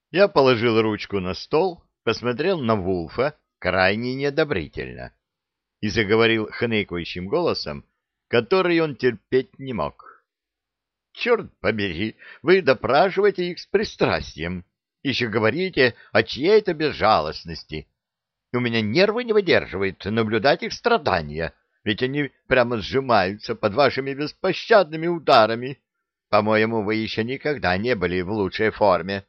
Я положил ручку на стол, посмотрел на Вулфа крайне неодобрительно и заговорил хныкающим голосом, который он терпеть не мог. «Черт побери, вы допрашиваете их с пристрастием, еще говорите о чьей-то безжалостности. У меня нервы не выдерживают наблюдать их страдания, ведь они прямо сжимаются под вашими беспощадными ударами. По-моему, вы еще никогда не были в лучшей форме».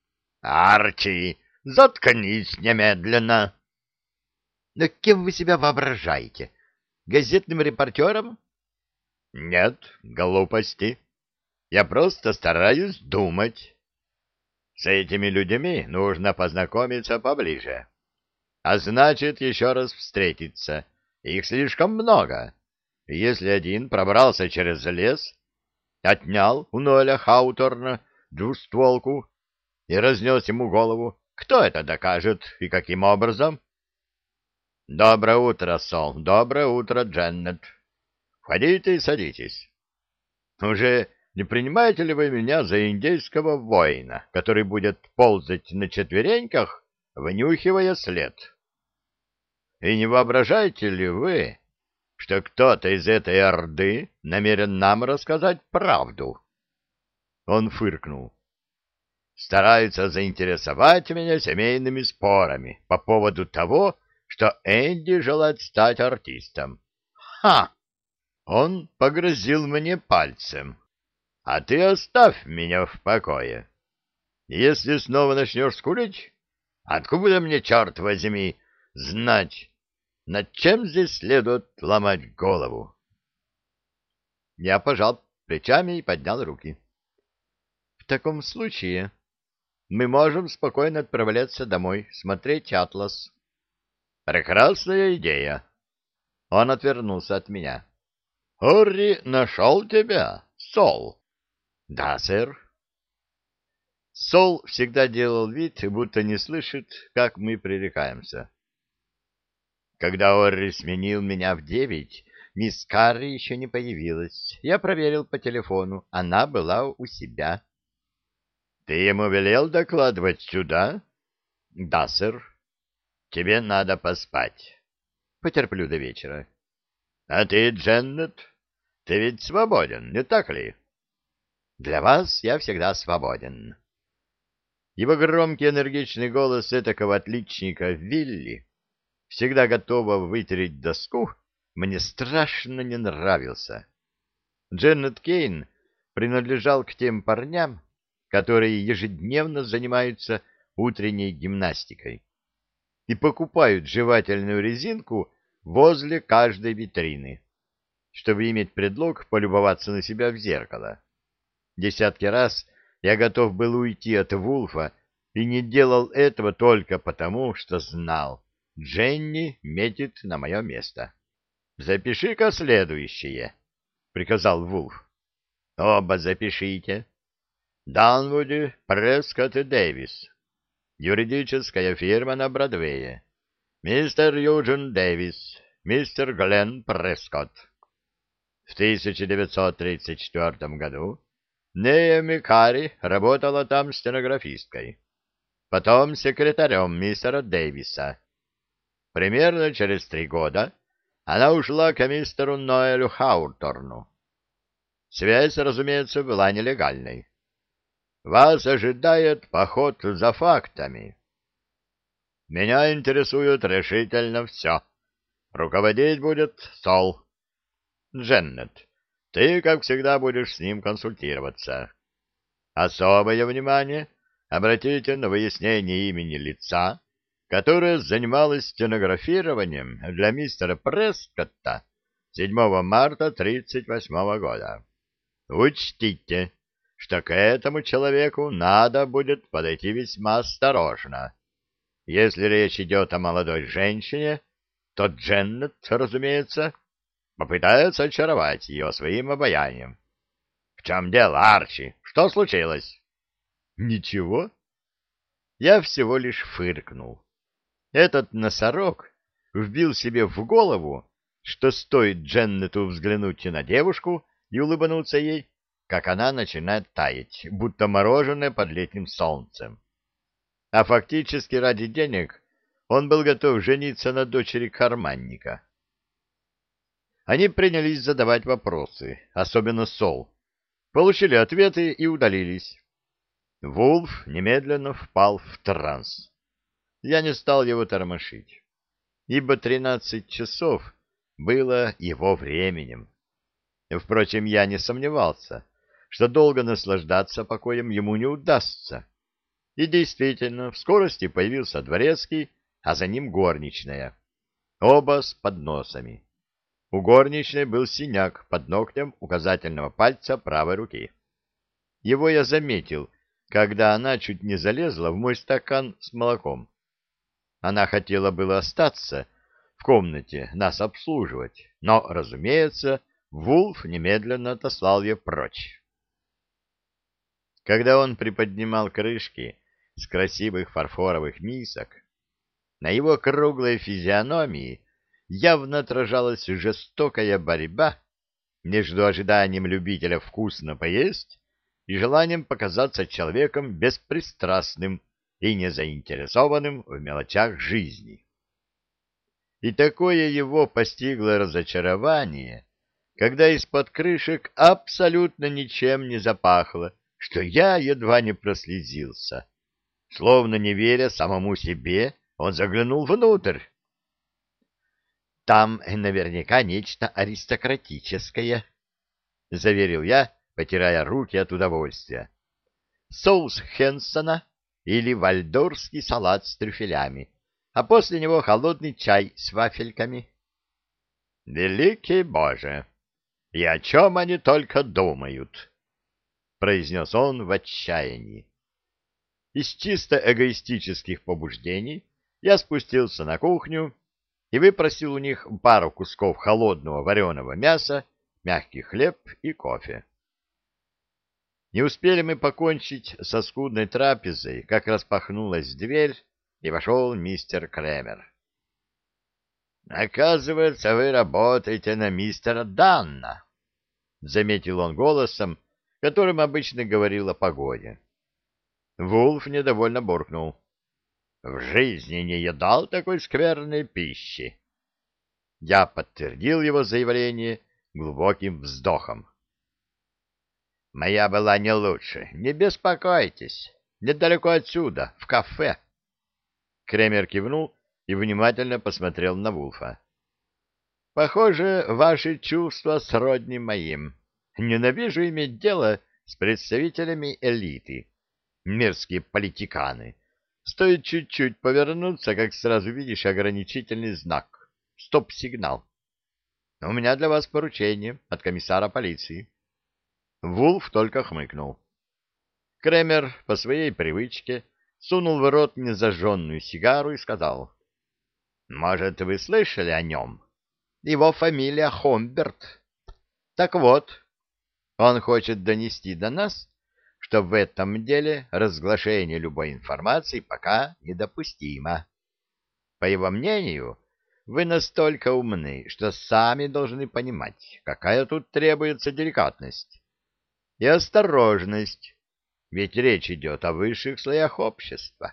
«Арчи, заткнись немедленно!» «Но кем вы себя воображаете? Газетным репортером?» «Нет, глупости. Я просто стараюсь думать. С этими людьми нужно познакомиться поближе. А значит, еще раз встретиться. Их слишком много. И если один пробрался через лес, отнял у Ноэля Хауторна двустволку и разнес ему голову, кто это докажет и каким образом? Доброе утро, Сол. Доброе утро, Дженнет. Входите и садитесь. Уже не принимаете ли вы меня за индейского воина, который будет ползать на четвереньках, вынюхивая след? И не воображаете ли вы, что кто-то из этой орды намерен нам рассказать правду? Он фыркнул. Стараются заинтересовать меня семейными спорами по поводу того, что Энди желает стать артистом. Ха! Он погрозил мне пальцем. А ты оставь меня в покое. Если снова начнешь скулить, откуда мне, черт возьми, знать, над чем здесь следует ломать голову? Я пожал плечами и поднял руки. В таком случае мы можем спокойно отправляться домой, смотреть «Атлас». Прекрасная идея. Он отвернулся от меня. Орри нашел тебя, Сол? Да, сэр. Сол всегда делал вид, будто не слышит, как мы пререкаемся. Когда Орри сменил меня в 9, мисс Карри еще не появилась. Я проверил по телефону. Она была у себя. — Ты ему велел докладывать сюда? — Да, сэр. — Тебе надо поспать. Потерплю до вечера. — А ты, Дженнет, ты ведь свободен, не так ли? — Для вас я всегда свободен. Его громкий энергичный голос этакого отличника Вилли, всегда готового вытереть доску, мне страшно не нравился. Дженнет Кейн принадлежал к тем парням, которые ежедневно занимаются утренней гимнастикой и покупают жевательную резинку возле каждой витрины, чтобы иметь предлог полюбоваться на себя в зеркало. Десятки раз я готов был уйти от Вулфа и не делал этого только потому, что знал, Дженни метит на мое место. — Запиши-ка следующее, — приказал Вулф. — Оба запишите. Данвуди, Прескотт и Дэвис. Юридическая фирма на Бродвее. Мистер Юджин Дэвис, мистер Гленн Прескотт. В 1934 году Неоми Карри работала там стенографисткой, потом секретарем мистера Дэвиса. Примерно через 3 года она ушла к мистеру Ноэлю Хауторну. Связь, разумеется, была нелегальной. Вас ожидает поход за фактами. Меня интересует решительно все. Руководить будет Сол. Дженнет, ты, как всегда, будешь с ним консультироваться. Особое внимание обратите на выяснение имени лица, которое занималось стенографированием для мистера Прескотта 7 марта 1938 года. Учтите, что к этому человеку надо будет подойти весьма осторожно. Если речь идет о молодой женщине, то Дженнет, разумеется, попытается очаровать ее своим обаянием. — В чем дело, Арчи? Что случилось? — Ничего. Я всего лишь фыркнул. Этот носорог вбил себе в голову, что стоит Дженнету взглянуть на девушку и улыбнуться ей, как она начинает таять, будто мороженое под летним солнцем. а фактически ради денег он был готов жениться на дочери карманника. Они принялись задавать вопросы, особенно Сол. Получили ответы и удалились. Вулф немедленно впал в транс. Я не стал его тормошить, ибо 13 часов было его временем. Впрочем, я не сомневался, что долго наслаждаться покоем ему не удастся. И действительно, в скорости появился дворецкий, а за ним горничная. Оба с подносами. У горничной был синяк под ногтем указательного пальца правой руки. Его я заметил, когда она чуть не залезла в мой стакан с молоком. Она хотела было остаться в комнате, нас обслуживать, но, разумеется, Вулф немедленно отослал ее прочь. Когда он приподнимал крышки с красивых фарфоровых мисок, на его круглой физиономии явно отражалась жестокая борьба между ожиданием любителя вкусно поесть и желанием показаться человеком беспристрастным и незаинтересованным в мелочах жизни. И такое его постигло разочарование, когда из-под крышек абсолютно ничем не запахло, что я едва не прослезился. Словно не веря самому себе, он заглянул внутрь. «Там наверняка нечто аристократическое», — заверил я, потирая руки от удовольствия. «Соус Хенсона или вальдорфский салат с трюфелями, а после него холодный чай с вафельками». «Великий Боже! И о чем они только думают?» — произнес он в отчаянии. Из чисто эгоистических побуждений я спустился на кухню и выпросил у них пару кусков холодного вареного мяса, мягкий хлеб и кофе. Не успели мы покончить со скудной трапезой, как распахнулась дверь, и вошел мистер Кремер. «Оказывается, вы работаете на мистера Данна», — заметил он голосом, которым обычно говорил о погоде. Вулф недовольно буркнул. «В жизни не едал такой скверной пищи». Я подтвердил его заявление глубоким вздохом. «Моя была не лучше. Не беспокойтесь. Недалеко отсюда, в кафе». Кремер кивнул и внимательно посмотрел на Вулфа. «Похоже, ваши чувства сродни моим. Ненавижу иметь дело с представителями элиты. Мерзкие политиканы. Стоит чуть-чуть повернуться, как сразу видишь ограничительный знак. Стоп-сигнал. У меня для вас поручение от комиссара полиции». Вулф только хмыкнул. Кремер по своей привычке сунул в рот незажженную сигару и сказал: «Может, вы слышали о нем? Его фамилия Хомберт. Так вот, он хочет донести до нас, что в этом деле разглашение любой информации пока недопустимо. По его мнению, вы настолько умны, что сами должны понимать, какая тут требуется деликатность и осторожность, ведь речь идет о высших слоях общества.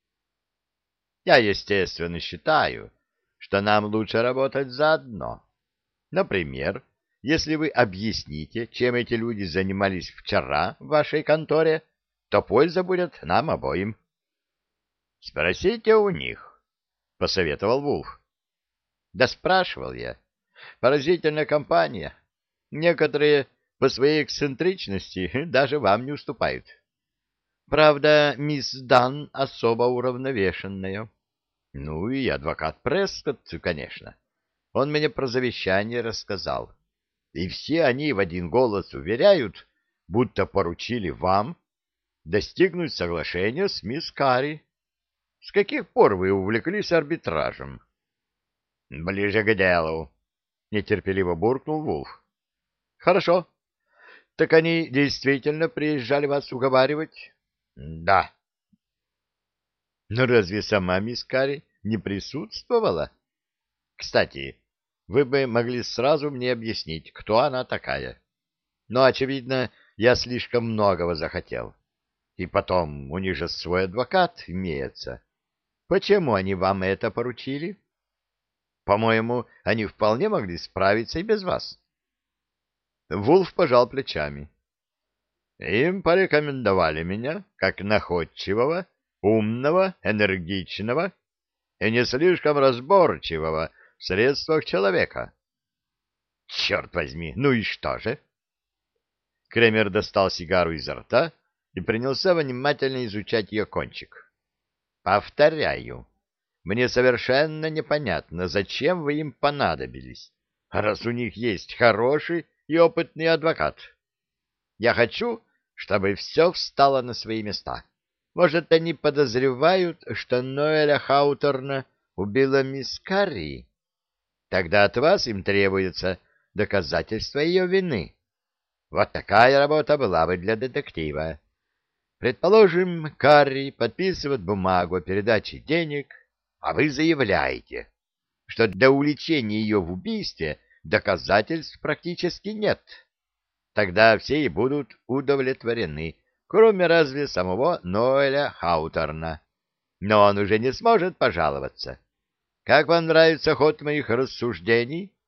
Я, естественно, считаю, что нам лучше работать заодно. Например, если вы объясните, чем эти люди занимались вчера в вашей конторе, то польза будет нам обоим». «Спросите у них», — посоветовал Вулф. «Да спрашивал я. Поразительная компания. Некоторые по своей эксцентричности даже вам не уступают. Правда, мисс Дан особо уравновешенная. Ну и адвокат Прескотт, конечно. Он мне про завещание рассказал. И все они в один голос уверяют, будто поручили вам достигнуть соглашения с мисс Карри. С каких пор вы увлеклись арбитражем?» «Ближе к делу», — нетерпеливо буркнул Вулф. «Хорошо. Так они действительно приезжали вас уговаривать?» «Да». «Но разве сама мисс Карри не присутствовала? Кстати, вы бы могли сразу мне объяснить, кто она такая. Но, очевидно, я слишком многого захотел. И потом, у них же свой адвокат имеется. Почему они вам это поручили? По-моему, они вполне могли справиться и без вас. Вулф пожал плечами. Им порекомендовали меня как находчивого, умного, энергичного и не слишком разборчивого в средствах человека. Черт возьми, ну и что же? Кремер достал сигару изо рта и принялся внимательно изучать ее кончик. Повторяю, мне совершенно непонятно, зачем вы им понадобились, раз у них есть хороший и опытный адвокат. Я хочу, чтобы все встало на свои места. Может, они подозревают, что Ноэля Хауторна убила мисс Карри? Тогда от вас им требуется доказательство ее вины. Вот такая работа была бы для детектива. Предположим, Карри подписывает бумагу о передаче денег, а вы заявляете, что для увлечения ее в убийстве доказательств практически нет. Тогда все и будут удовлетворены, кроме разве самого Ноэля Хауторна. Но он уже не сможет пожаловаться. Как вам нравится ход моих рассуждений?